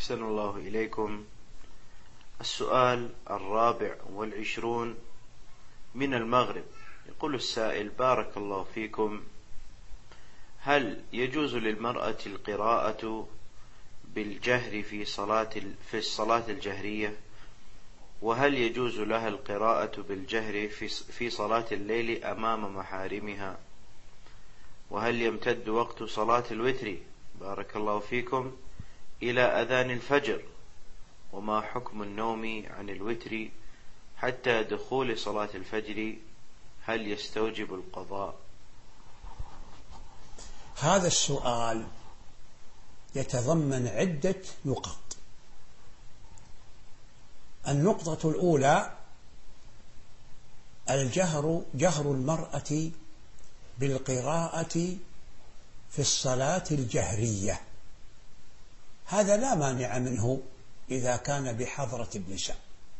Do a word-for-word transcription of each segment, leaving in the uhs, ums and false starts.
أحسن الله إليكم. السؤال الرابع والعشرون من المغرب. يقول السائل: بارك الله فيكم، هل يجوز للمرأة القراءة بالجهر في صلاة في الصلاة الجهرية؟ وهل يجوز لها القراءة بالجهر في صلاة الليل أمام محارمها؟ وهل يمتد وقت صلاة الوتر بارك الله فيكم إلى أذان الفجر؟ وما حكم النوم عن الوتر حتى دخول صلاة الفجر؟ هل يستوجب القضاء؟ هذا السؤال يتضمن عدة نقط. النقطة الأولى: الجهر جهر المرأة بالقراءة في الصلاة الجهرية، هذا لا مانع منه إذا كان بحضرة النساء،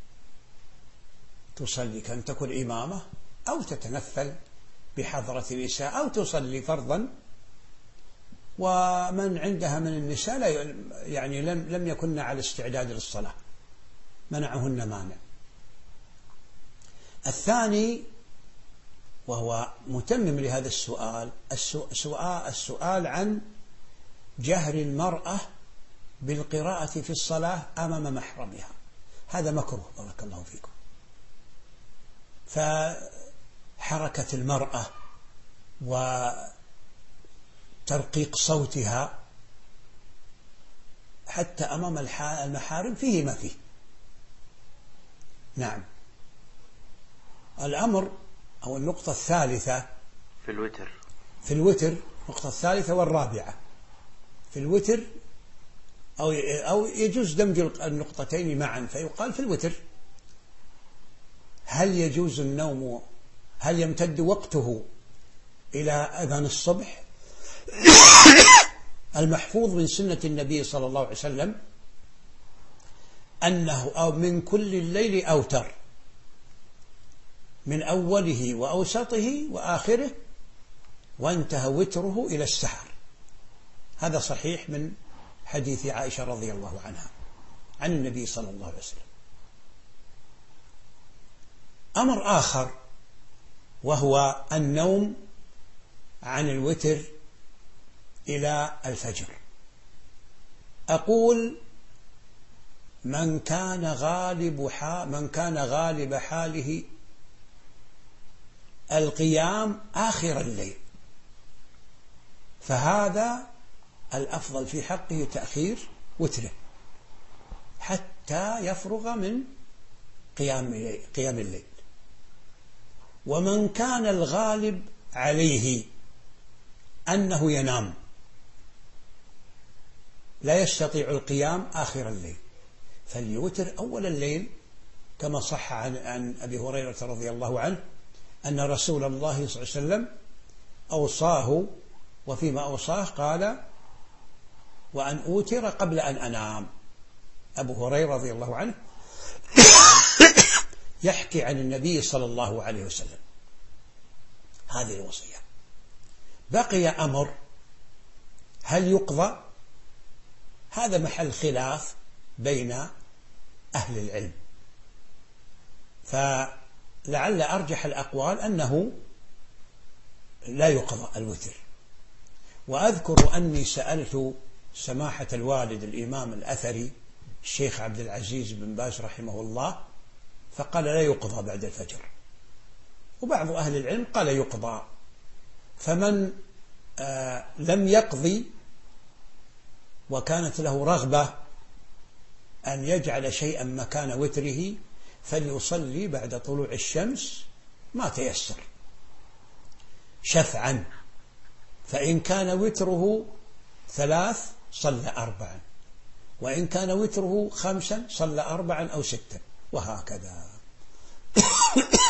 تصلي كان تكون إمامة أو تتنفل بحضرة النساء أو تصلي فرضا، ومن عندها من النساء لا يعني لم لم يكن على استعداد للصلاة منعهن مانع. الثاني وهو متمم لهذا السؤال السؤال السؤال عن جهر المرأة بالقراءة في الصلاة أمام محرمها، هذا مكروه بارك الله فيكم. فحركة المرأة وترقيق صوتها حتى أمام المحارم فيه ما فيه. نعم. الأمر أو النقطة الثالثة في الوتر في الوتر النقطة الثالثة والرابعة في الوتر، أو أو يجوز دمج النقطتين معا فيقال في الوتر: هل يجوز النوم، هل يمتد وقته إلى أذان الصبح؟ المحفوظ من سنة النبي صلى الله عليه وسلم أنه أو من كل الليل أوتر، من أوله وأوسطه وآخره، وانتهى وتره إلى السحر. هذا صحيح من حديث عائشة رضي الله عنها عن النبي صلى الله عليه وسلم. أمر آخر وهو النوم عن الوتر إلى الفجر. أقول: من كان غالب حال من كان غالب حاله القيام آخر الليل فهذا الأفضل في حقه تأخير وتره حتى يفرغ من قيام قيام الليل. ومن كان الغالب عليه أنه ينام لا يستطيع القيام آخر الليل فليوتر أول الليل، كما صح عن, عن أبي هريرة رضي الله عنه أن رسول الله صلى الله عليه وسلم أوصاه، وفيما أوصاه قال: وأن أوتر قبل أن أنام. أبو هريرة رضي الله عنه يحكي عن النبي صلى الله عليه وسلم هذه الوصية. بقي أمر: هل يقضى؟ هذا محل خلاف بين أهل العلم، فلعل أرجح الأقوال أنه لا يقضى الوتر. وأذكر أني سألت سماحة الوالد الإمام الأثري الشيخ عبد العزيز بن باز رحمه الله فقال لا يقضى بعد الفجر، وبعض أهل العلم قال يقضى. فمن آه لم يقضي وكانت له رغبة أن يجعل شيئا مكان وتره فليصلي بعد طلوع الشمس ما تيسر شفعا، فإن كان وتره ثلاث صلى أربعا، وإن كان وتره خمسا صلى أربعا أو ستا، وهكذا.